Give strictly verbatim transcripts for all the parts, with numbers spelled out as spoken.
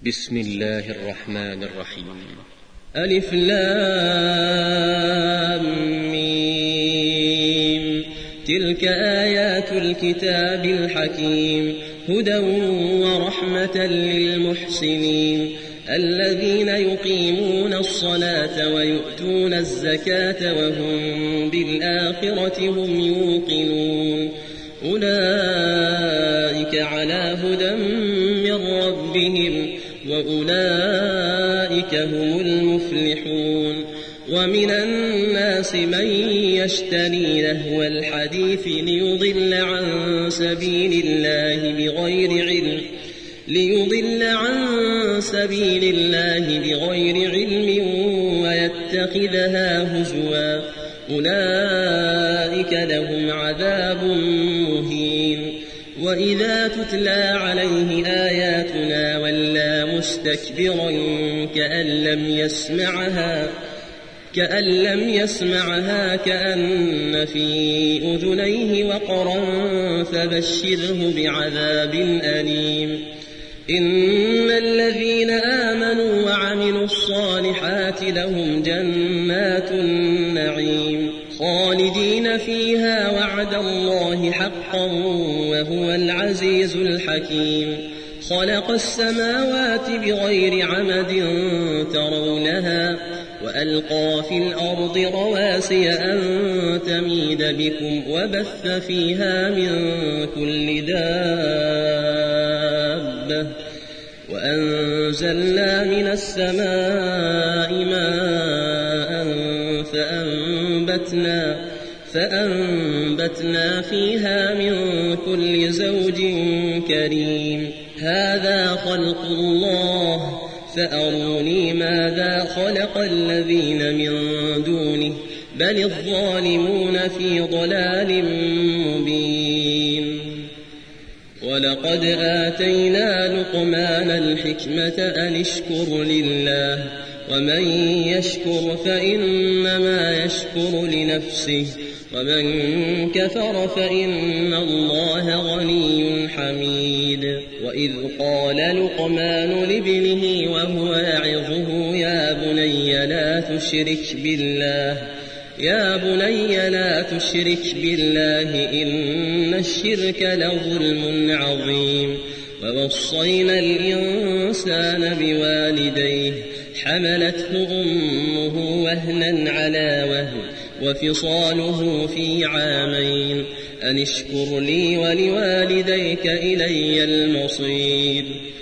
بسم الله الرحمن الرحيم. ألف لام ميم. تلك آيات الكتاب الحكيم، هدى ورحمة للمحسنين الذين يقيمون الصلاة ويؤتون الزكاة وهم بالآخرة هم يوقنون. أولئك على هدى من ربهم وأولئك هم المفلحون. ومن الناس من يشتري لهو الحديث ليضل عن سبيل الله بغير علم ليضل عن سبيل الله بغير علم ويتخذها هزوا. أولئك لهم عذاب مهين. وإذا تتلى عليه آياتنا ولى مستكبرا كأن لم يسمعها كأن لم يسمعها كأن في أذنيه وقرا فبشره بعذاب أليم. إن الذين آمنوا وعملوا الصالحات لهم جنات النعيم خالدين فيها وعد الله حقا وهو العزيز الحكيم. خلق السماوات بغير عمد ترونها وألقى في الأرض رواسي أن تميد بكم وبث فيها من كل دابة وأنزلنا من السماء ماء فأنبتنا, فأنبتنا فيها من كل زوج كريم. هذا خلق الله فأروني ماذا خلق الذين من دونه بل الظالمون في ضلال مبين. ولقد آتينا لقمان الحكمة أن اشكر لله ومن يشكر فإنما يشكر لنفسه ومن كفر فإن الله غني حميد. وإذ قال لقمان لابنه وهو يعظه يا بني لا تشرك بالله يا بني لا تشرك بالله إن الشرك لظلم عظيم. ووصينا الإنسان بوالديه حملته أمه وهنا على وهن وفصاله في عامين أن اشكر لي ولوالديك إلي المصير.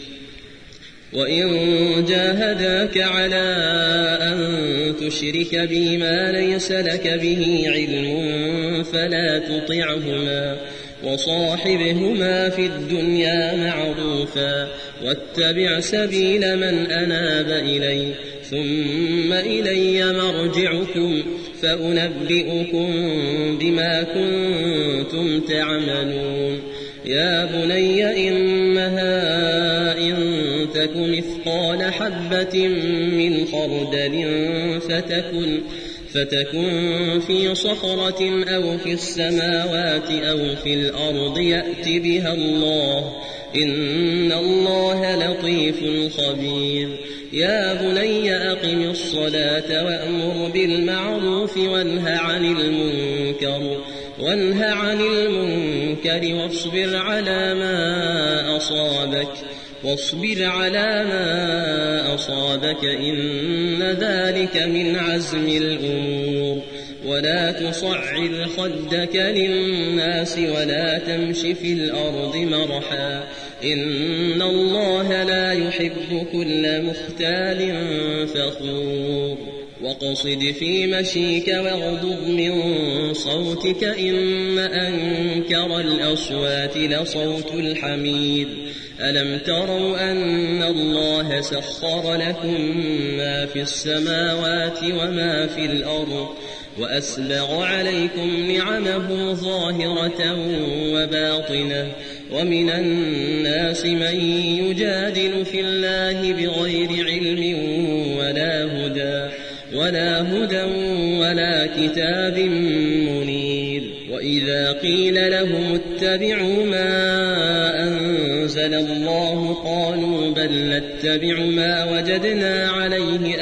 وإن جاهداك على أن تشرك بي ما ليس لك به علم فلا تطعهما وصاحبهما في الدنيا معروفا واتبع سبيل من أناب إلي ثم إلي مرجعكم فأنبئكم بما كنتم تعملون. يا بني إنها إن تك مثقال حبة من خردل فتكن فتكن في صخرة أو في السماوات أو في الأرض يأت بها الله إن الله لطيف خبير. يا بني أقم الصلاة وأمر بالمعروف وانه عن المنكر وانه عن المنكر واصبر على ما أصابك واصبر على ما أصابك إن ذلك من عزم الأمور. ولا تصعر خدك للناس ولا تمش في الأرض مرحا إن الله لا يحب كل مختال فخور. وقصد في مشيك واغضض من صوتك إن أنكر الأصوات لصوت الحمير. ألم تروا أن الله سخر لكم ما في السماوات وما في الأرض وأسبغ عليكم نعمه ظاهرة وباطنة ومن الناس من يجادل في الله بغير علم ولا هدى ولا هدى ولا كتاب منير. وإن وإذا قيل لهم اتبعوا ما أنزل الله قالوا بل نتبع ما وجدنا عليه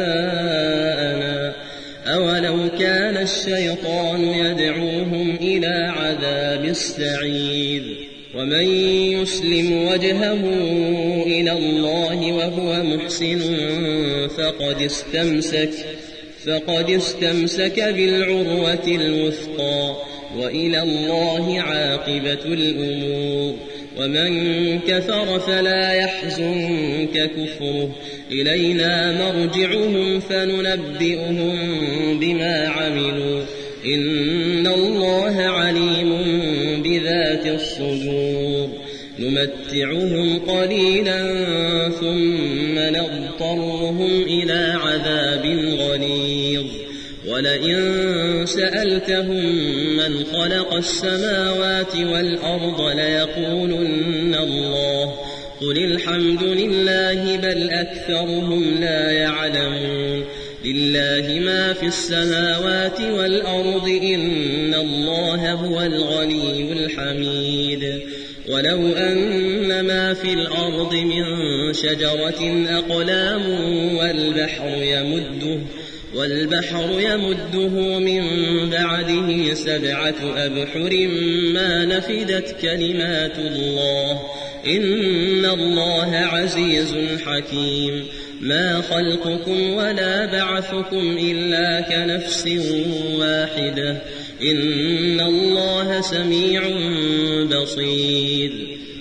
آباءنا أولو كان الشيطان يدعوهم إلى عذاب السعير ومن يسلم وجهه إلى الله وهو محسن فقد استمسك فقد استمسك بالعروة الوثقى وإلى الله عاقبة الأمور ومن كفر فلا يحزنك كفره إلينا مرجعهم فننبئهم بما عملوا إن الله عليم بذات الصدور نمتعهم قليلا ثم نضطرهم إلى عذاب غليظ ولئن سألتهم من خلق السماوات والأرض ليقولن الله قل الحمد لله بل أكثرهم لا يعلمون لله ما في السماوات والأرض إن الله هو الغني الحميد ولو أن ما في الأرض من شجرة أقلام والبحر يمده والبحر يمده من بعده سبعة أبحر ما نفدت كلمات الله إن الله عزيز حكيم ما خلقكم ولا بعثكم إلا كنفس واحدة إن الله سميع بصير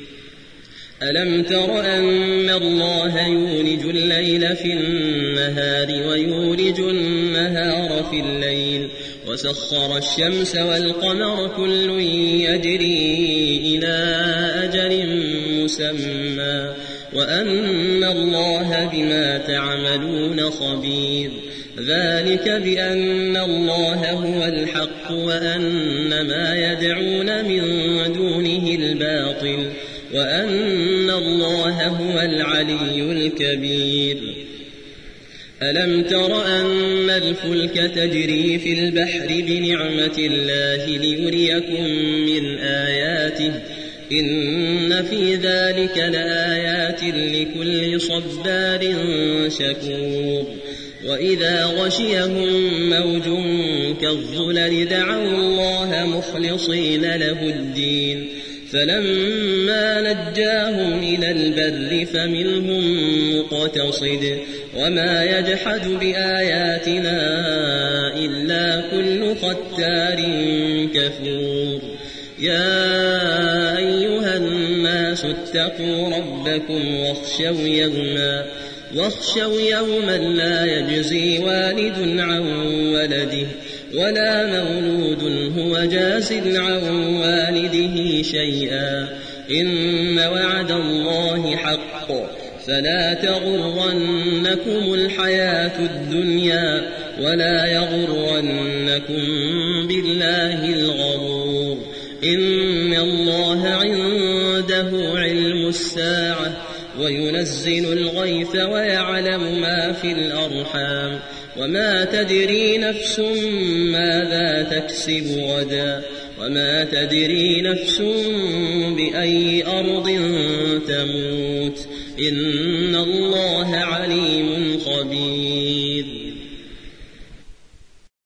ألم تر أن الله يولج الليل في النهار ويولج النهار في الليل وسخر الشمس والقمر كل يجري إلى أجل مسمى وأن الله بما تعملون خبير ذلك بأن الله هو الحق وأن ما يدعون من دونه الباطل وأن الله هو العلي الكبير ألم تر أن الفلك تجري في البحر بنعمة الله ليريكم من آياته إن في ذلك لآيات لكل صبار شكور وإذا غشيهم موج كالظلل دعوا الله مخلصين له الدين فلما نجاهم إلى البر فمنهم مقتصد وما يجحد بآياتنا إلا كل ختار كفور يا أيها الناس اتقوا ربكم واخشوا يوما واخشوا يوما لا يجزي والد عن ولده ولا مولود هو جاز عن والده شيئا إن وعد الله حق فلا تغرنكم الحياة الدنيا ولا يغرنكم بالله الغرور إن الله عنده علم الساعة وينزل الغيث ويعلم ما في الأرحام وما تدري نفس ماذا تكسب غدا وما تدري نفس بأي أرض تموت إن الله عليم خبير